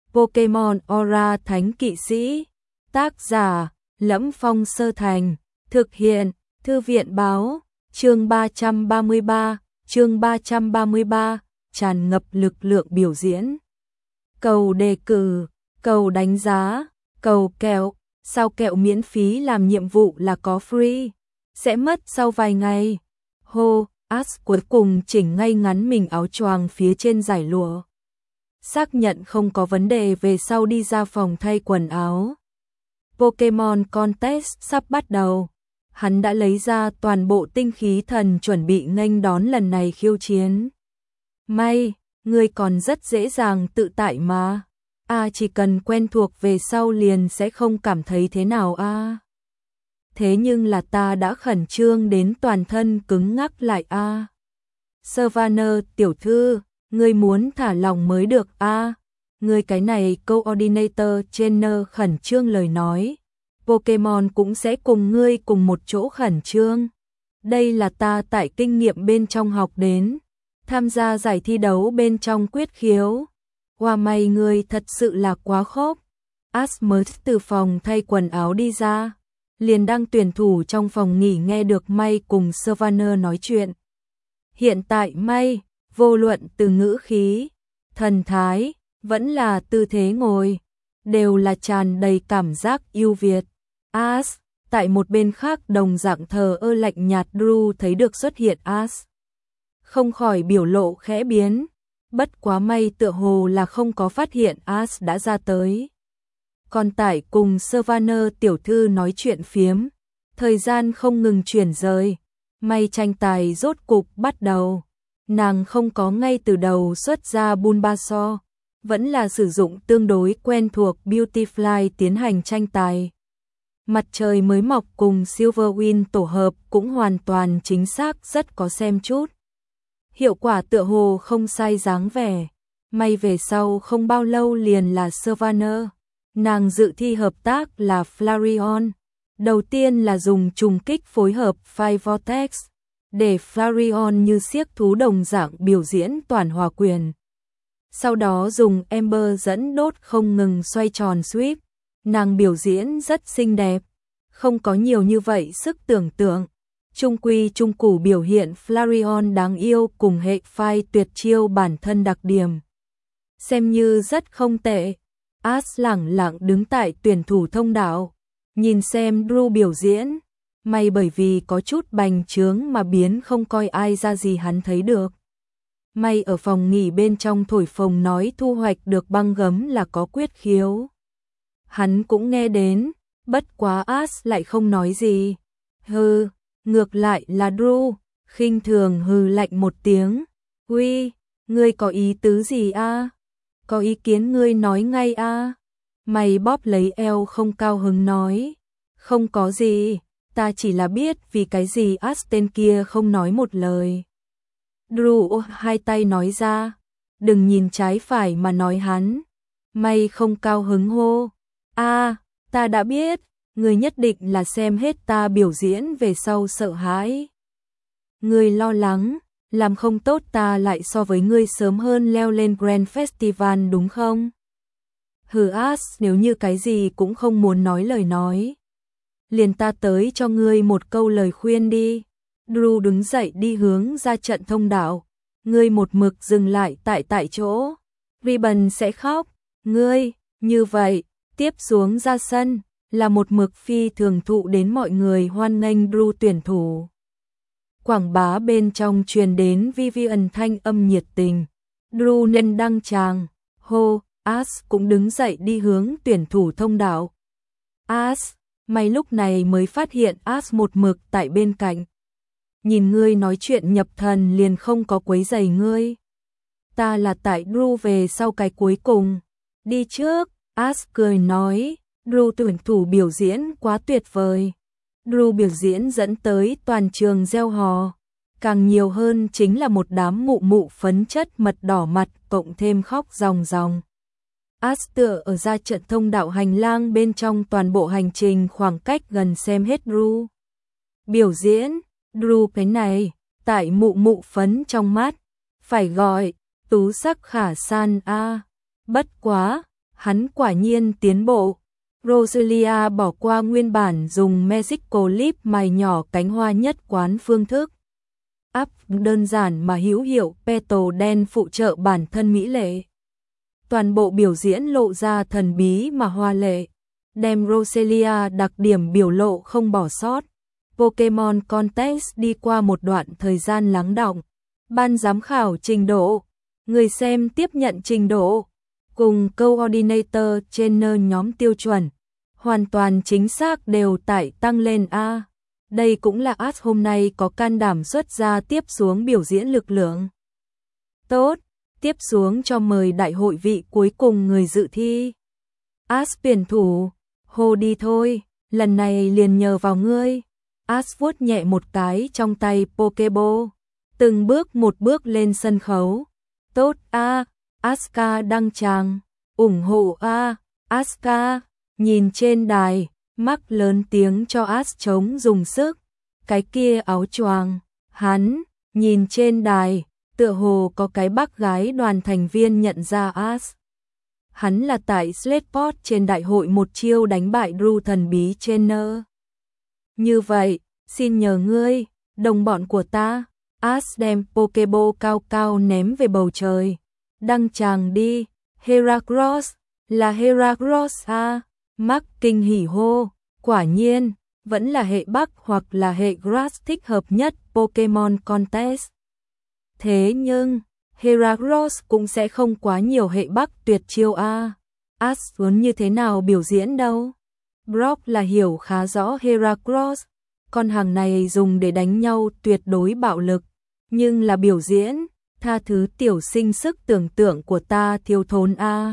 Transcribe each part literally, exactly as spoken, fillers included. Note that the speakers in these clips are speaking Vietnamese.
Pokemon Aura Thánh Kỵ Sĩ. Tác giả Lẫm Phong Sơ Thành. Thực hiện Thư viện Báo. Chương ba trăm ba mươi ba. Chương ba trăm ba mươi ba. Tràn ngập lực lượng biểu diễn. Cầu đề cử, cầu đánh giá, cầu kẹo. Sao kẹo miễn phí làm nhiệm vụ là có free. Sẽ mất sau vài ngày. Hô, Ash cuối cùng chỉnh ngay ngắn mình áo choàng phía trên giải lụa. Xác nhận không có vấn đề về sau đi ra phòng thay quần áo. Pokemon Contest sắp bắt đầu. Hắn đã lấy ra toàn bộ tinh khí thần chuẩn bị nghênh đón lần này khiêu chiến. May, ngươi còn rất dễ dàng tự tại mà. A à, chỉ cần quen thuộc về sau liền sẽ không cảm thấy thế nào a. À. Thế nhưng là ta đã khẩn trương đến toàn thân cứng ngắc lại a. À. Savannah tiểu thư, ngươi muốn thả lòng mới được a. À. Ngươi cái này coordinator trainer khẩn trương lời nói. Pokemon cũng sẽ cùng ngươi cùng một chỗ khẩn trương. Đây là ta tại kinh nghiệm bên trong học đến. Tham gia giải thi đấu bên trong quyết khiếu. Hoa may ngươi thật sự là quá khốc. Ash mới từ phòng thay quần áo đi ra. Liền đang tuyển thủ trong phòng nghỉ nghe được May cùng Savannah nói chuyện. Hiện tại May, vô luận từ ngữ khí, thần thái, vẫn là tư thế ngồi, đều là tràn đầy cảm giác yêu Việt. Ash, tại một bên khác đồng dạng thờ ơ lạnh nhạt Drew thấy được xuất hiện Ash. Không khỏi biểu lộ khẽ biến, bất quá May tựa hồ là không có phát hiện Ash đã ra tới. Còn tại cùng Savannah tiểu thư nói chuyện phiếm, thời gian không ngừng chuyển rời, May tranh tài rốt cục bắt đầu. Nàng không có ngay từ đầu xuất ra Bulbasaur, vẫn là sử dụng tương đối quen thuộc Beautifly tiến hành tranh tài. Mặt trời mới mọc cùng Silverwind tổ hợp cũng hoàn toàn chính xác rất có xem chút. Hiệu quả tựa hồ không sai dáng vẻ. May về sau không bao lâu liền là Savannah. Nàng dự thi hợp tác là Flareon. Đầu tiên là dùng trùng kích phối hợp Fire Vortex, để Flareon như siếc thú đồng dạng biểu diễn toàn hòa quyền. Sau đó dùng Ember dẫn đốt không ngừng xoay tròn sweep. Nàng biểu diễn rất xinh đẹp, không có nhiều như vậy sức tưởng tượng. Trung quy trung củ biểu hiện Flareon đáng yêu cùng hệ phai tuyệt chiêu bản thân đặc điểm. Xem như rất không tệ. Ash lẳng lặng đứng tại tuyển thủ thông đạo, nhìn xem Drew biểu diễn. May bởi vì có chút bành trướng mà biến không coi ai ra gì hắn thấy được. May ở phòng nghỉ bên trong thổi phồng nói thu hoạch được băng gấm là có quyết khiếu. Hắn cũng nghe đến, bất quá Ash lại không nói gì. Hừ, ngược lại là Drew, khinh thường hừ lạnh một tiếng. Uy, ngươi có ý tứ gì a? À? Có ý kiến ngươi nói ngay a. À? Mày bóp lấy eo không cao hứng nói. Không có gì, ta chỉ là biết vì cái gì Ash tên kia không nói một lời. Drew hai tay nói ra, đừng nhìn trái phải mà nói hắn. Mày không cao hứng hô. A, à, ta đã biết, ngươi nhất định là xem hết ta biểu diễn về sau sợ hãi. Ngươi lo lắng, làm không tốt ta lại so với ngươi sớm hơn leo lên Grand Festival đúng không? Hừ Ash nếu như cái gì cũng không muốn nói lời nói. Liền ta tới cho ngươi một câu lời khuyên đi. Drew đứng dậy đi hướng ra trận thông đạo. Ngươi một mực dừng lại tại tại chỗ. Ribbon sẽ khóc. Ngươi, như vậy, tiếp xuống ra sân, là một mực phi thường thụ đến mọi người hoan nghênh Drew tuyển thủ. Quảng bá bên trong truyền đến Vivian thanh âm nhiệt tình. Drew nên đăng tràng. Hô, Ash cũng đứng dậy đi hướng tuyển thủ thông đạo. Ash, mày lúc này mới phát hiện Ash một mực tại bên cạnh. Nhìn ngươi nói chuyện nhập thần liền không có quấy rầy ngươi. Ta là tại Drew về sau cái cuối cùng. Đi trước, Ash cười nói. Drew tuyển thủ biểu diễn quá tuyệt vời. Drew biểu diễn dẫn tới toàn trường reo hò. Càng nhiều hơn chính là một đám mụ mụ phấn chất mật đỏ mặt cộng thêm khóc ròng ròng. Ash tựa ở ra trận thông đạo hành lang bên trong toàn bộ hành trình khoảng cách gần xem hết Drew biểu diễn. Drew cái này, tại mụ mụ phấn trong mắt, phải gọi, tú sắc khả san a. À. Bất quá, Hắn quả nhiên tiến bộ. Rosalia bỏ qua nguyên bản dùng Mexico Lip mài nhỏ cánh hoa nhất quán phương thức. Áp đơn giản mà hữu hiệu petal đen phụ trợ bản thân mỹ lệ. Toàn bộ biểu diễn lộ ra thần bí mà hoa lệ, đem Rosalia đặc điểm biểu lộ không bỏ sót. Pokemon Contest đi qua một đoạn thời gian lắng đọng. Ban giám khảo trình độ, người xem tiếp nhận trình độ, cùng Coordinator Trainer nhóm tiêu chuẩn, hoàn toàn chính xác đều tải tăng lên A. Đây cũng là Ash hôm nay có can đảm xuất ra tiếp xuống biểu diễn lực lượng. Tốt, tiếp xuống cho mời đại hội vị cuối cùng người dự thi. Ash tuyển thủ, hồ đi thôi, lần này liền nhờ vào ngươi. Ash vuốt nhẹ một cái trong tay Pokeball, từng bước một bước lên sân khấu. Tốt a, Asuka đăng tràng, ủng hộ a, Asuka, nhìn trên đài, Mark lớn tiếng cho Ash chống dùng sức. Cái kia áo choàng, hắn, nhìn trên đài, tựa hồ có cái bác gái đoàn thành viên nhận ra Ash. Hắn là tại Slateport trên đại hội một chiêu đánh bại Drew thần bí Trainer. Như vậy, xin nhờ ngươi, đồng bọn của ta. Ash đem Pokeball cao cao ném về bầu trời. Đăng tràng đi, Heracross, là Heracross à, Mark kinh hỉ hô, quả nhiên, vẫn là hệ Bắc hoặc là hệ Grass thích hợp nhất Pokemon Contest. Thế nhưng, Heracross cũng sẽ không quá nhiều hệ Bắc tuyệt chiêu a. Ash muốn như thế nào biểu diễn đâu. Brock là hiểu khá rõ Heracross, con hàng này dùng để đánh nhau tuyệt đối bạo lực, nhưng là biểu diễn, tha thứ tiểu sinh sức tưởng tượng của ta thiếu thốn a.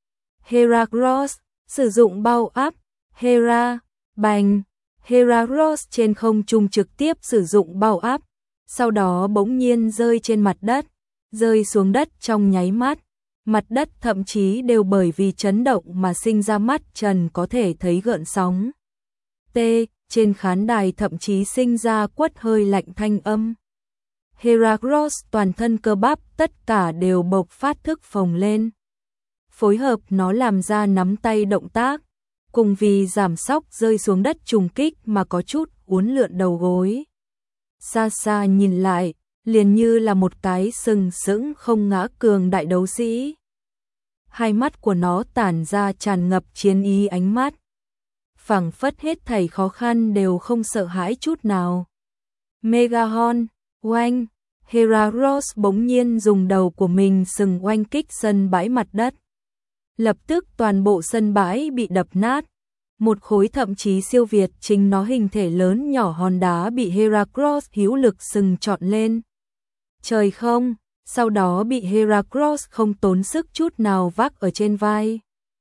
Heracross, sử dụng bao áp, Hera, bành, Heracross trên không trung trực tiếp sử dụng bao áp, sau đó bỗng nhiên rơi trên mặt đất, rơi xuống đất trong nháy mắt, mặt đất thậm chí đều bởi vì chấn động mà sinh ra mắt trần có thể thấy gợn sóng. T, trên khán đài thậm chí sinh ra quất hơi lạnh thanh âm. Heracross toàn thân cơ bắp tất cả đều bộc phát thức phồng lên. Phối hợp nó làm ra nắm tay động tác, cùng vì giảm sóc rơi xuống đất trùng kích mà có chút uốn lượn đầu gối. Xa xa nhìn lại, liền như là một cái sừng sững không ngã cường đại đấu sĩ. Hai mắt của nó tản ra tràn ngập chiến ý ánh mắt. Phảng phất hết thảy khó khăn đều không sợ hãi chút nào. Megahorn, oanh, Heracross bỗng nhiên dùng đầu của mình sừng oanh kích sân bãi mặt đất. Lập tức toàn bộ sân bãi bị đập nát. Một khối thậm chí siêu việt chính nó hình thể lớn nhỏ hòn đá bị Heracross hữu lực sừng trọn lên. Trời không, sau đó bị Heracross không tốn sức chút nào vác ở trên vai.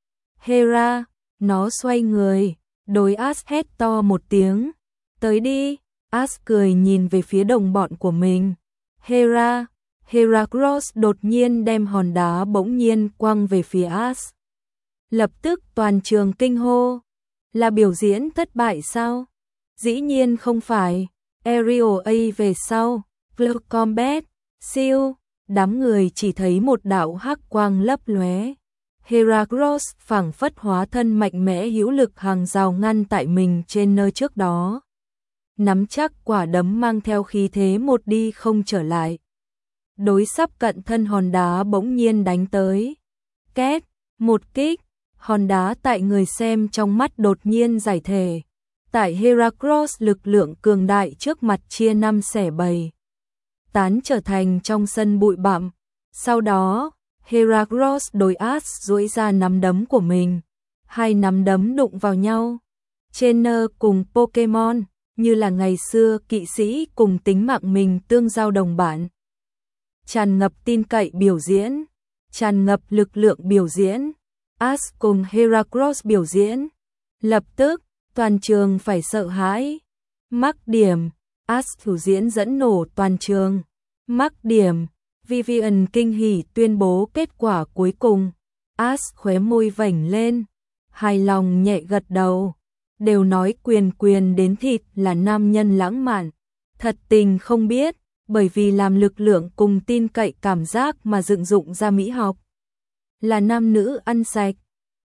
Hera, nó xoay người, đối Ash hét to một tiếng. Tới đi, Ash cười nhìn về phía đồng bọn của mình. Hera, Heracross đột nhiên đem hòn đá bỗng nhiên quăng về phía Ash. Lập tức toàn trường kinh hô. Là biểu diễn thất bại sao? Dĩ nhiên không phải. Aerial A về sau. Blue Combat. Siêu. Đám người chỉ thấy một đạo hắc quang lấp lóe. Heracross phảng phất hóa thân mạnh mẽ hữu lực hàng rào ngăn tại mình trên nơi trước đó. Nắm chắc quả đấm mang theo khí thế một đi không trở lại. Đối sắp cận thân hòn đá bỗng nhiên đánh tới. Két, một kích, hòn đá tại người xem trong mắt đột nhiên giải thể. Tại Heracross lực lượng cường đại trước mặt chia năm xẻ bảy. Tán trở thành trong sân bụi bặm. Sau đó, Heracross đối Ash duỗi ra nắm đấm của mình. Hai nắm đấm đụng vào nhau. Trainer cùng Pokemon, như là ngày xưa kỵ sĩ cùng tính mạng mình tương giao đồng bạn. Tràn ngập tin cậy biểu diễn, tràn ngập lực lượng biểu diễn. Ash cùng Heracross biểu diễn. Lập tức, toàn trường phải sợ hãi. Mắc điểm, Ash thủ diễn dẫn nổ toàn trường. Mắc điểm, Vivian kinh hỉ tuyên bố kết quả cuối cùng. Ash khóe môi vểnh lên, hài lòng nhẹ gật đầu. Đều nói quyền quyền đến thịt là nam nhân lãng mạn. Thật tình không biết, bởi vì làm lực lượng cùng tin cậy cảm giác mà dựng dụng ra mỹ học. Là nam nữ ăn sạch.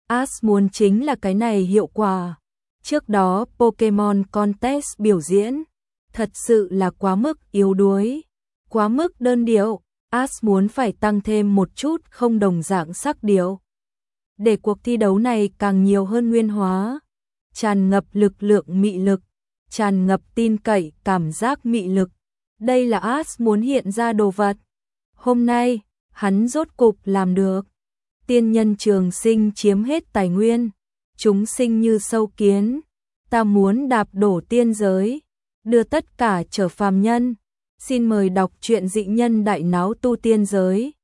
As muốn chính là cái này hiệu quả. Trước đó Pokemon Contest biểu diễn thật sự là quá mức yếu đuối, quá mức đơn điệu. As muốn phải tăng thêm một chút không đồng dạng sắc điệu, để cuộc thi đấu này càng nhiều hơn nguyên hóa, tràn ngập lực lượng mị lực, tràn ngập tin cậy cảm giác mị lực. Đây là As muốn hiện ra đồ vật. Hôm nay, hắn rốt cục làm được. Tiên nhân trường sinh chiếm hết tài nguyên, chúng sinh như sâu kiến, ta muốn đạp đổ tiên giới, đưa tất cả trở phàm nhân. Xin mời đọc truyện Dị Nhân Đại Náo Tu Tiên Giới.